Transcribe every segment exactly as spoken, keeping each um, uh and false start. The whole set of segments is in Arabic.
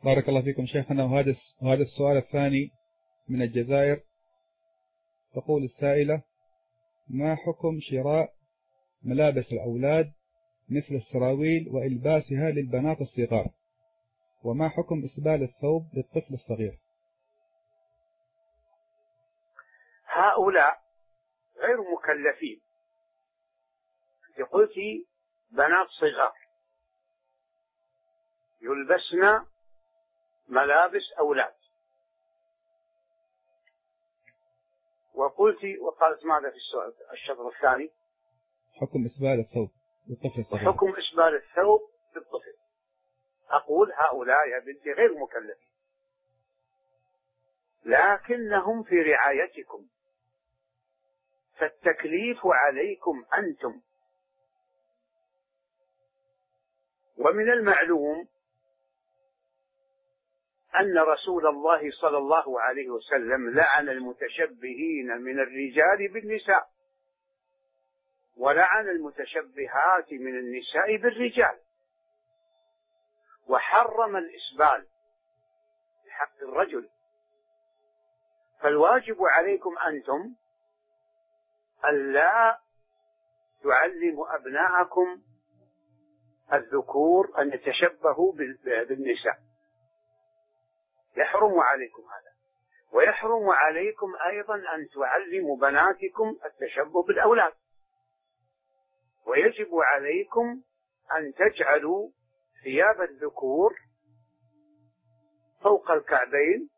بارك الله فيكم شيخنا. وهذا وهذا السؤال الثاني من الجزائر. تقول السائلة: ما حكم شراء ملابس الأولاد مثل السراويل وإلباسها للبنات الصغار؟ وما حكم إسبال الثوب للطفل الصغير؟ هؤلاء غير مكلفين. أنت قلت بنات صغار يلبسن ملابس أولاد، وقلت وقالت ماذا في السؤال الشطر الثاني؟ حكم إسبال الثوب للطفل الصغير. حكم إسبال الثوب للطفل. أقول هؤلاء يا بنتي غير مكلفين، لكنهم في رعايتكم، فالتكليف عليكم أنتم. ومن المعلوم أن رسول الله صلى الله عليه وسلم لعن المتشبهين من الرجال بالنساء، ولعن المتشبهات من النساء بالرجال، وحرم الإسبال بحق الرجل. فالواجب عليكم أنتم ألا تعلموا أبناءكم الذكور أن يتشبهوا بالنساء، يحرم عليكم هذا. ويحرم عليكم أيضا أن تعلموا بناتكم التشبه بالأولاد. ويجب عليكم أن تجعلوا ثياب الذكور فوق الكعبين،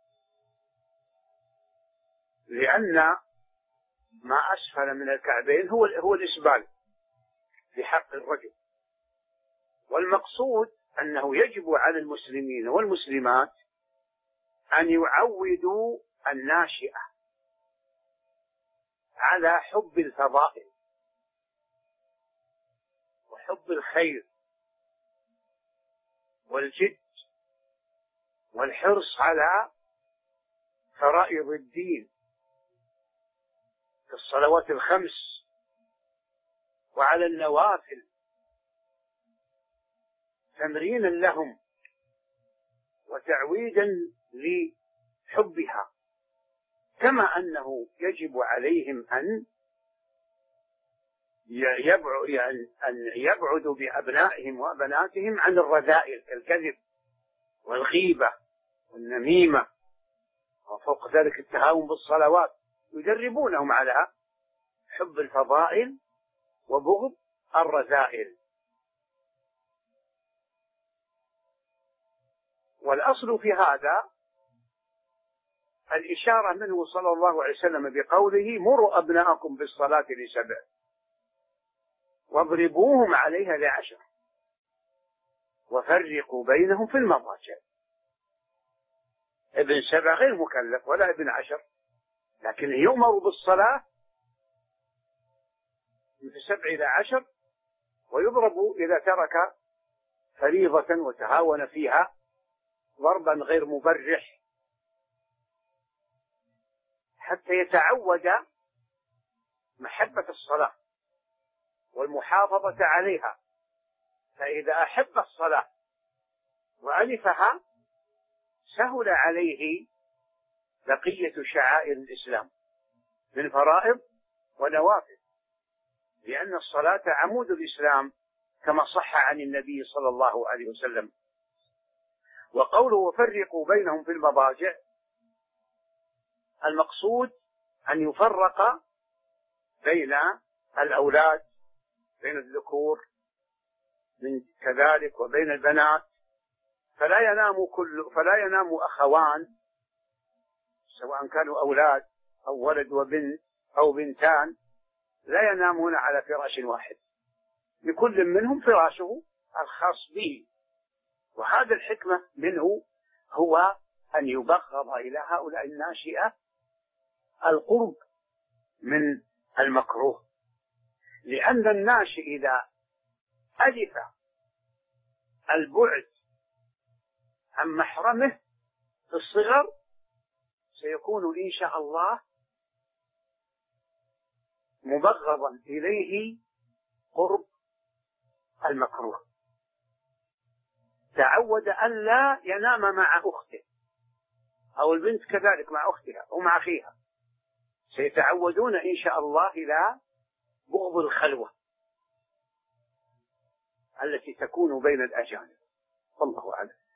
لأن ما أسفل من الكعبين هو هو الإسبال في حق الرجل. والمقصود أنه يجب على المسلمين والمسلمات أن يعودوا الناشئة على حب الفضائل وحب الخير والجد والحرص على فرائض الدين كالصلوات الخمس وعلى النوافل، تمرينا لهم وتعويدا لحبها، كما أنه يجب عليهم أن يبعدوا بأبنائهم وبناتهم عن الرذائل كالكذب والغيبة والنميمة، وفوق ذلك التهاون بالصلوات. يدربونهم على حب الفضائل وبغض الرذائل. والأصل في هذا الإشارة منه صلى الله عليه وسلم بقوله: مروا أبناءكم بالصلاة لسبع واضربوهم عليها لعشر وفرقوا بينهم في المضاجع. ابن سبع غير مكلف ولا ابن عشر، لكن يؤمر بالصلاة من سبع إلى عشر، ويضرب إذا ترك فريضة وتهاون فيها ضربا غير مبرح، حتى يتعود محبة الصلاة والمحافظة عليها. فإذا أحب الصلاة وألفها سهل عليه بقية شعائر الإسلام من فرائض ونوافل، لأن الصلاة عمود الإسلام كما صح عن النبي صلى الله عليه وسلم. وقوله وفرقوا بينهم في المضاجع، المقصود أن يفرق بين الأولاد، بين الذكور من كذلك وبين البنات، فلا ينام كل فلا ينام أخوان سواء كانوا أولاد أو ولد وبنت أو بنتان، لا ينامون على فراش واحد، لكل منهم فراشه الخاص به. وهذا الحكمة منه هو أن يبغض إلى هؤلاء الناشئة القرب من المكروه، لأن الناشئ إذا ألف البعد عن محرمه في الصغر سيكون إن شاء الله مبغضا إليه قرب المكروه. تعود أن لا ينام مع أخته، أو البنت كذلك مع أختها أو مع أخيها، سيتعودون إن شاء الله إلى بغض الخلوة التي تكون بين الأجانب. والله أعلم.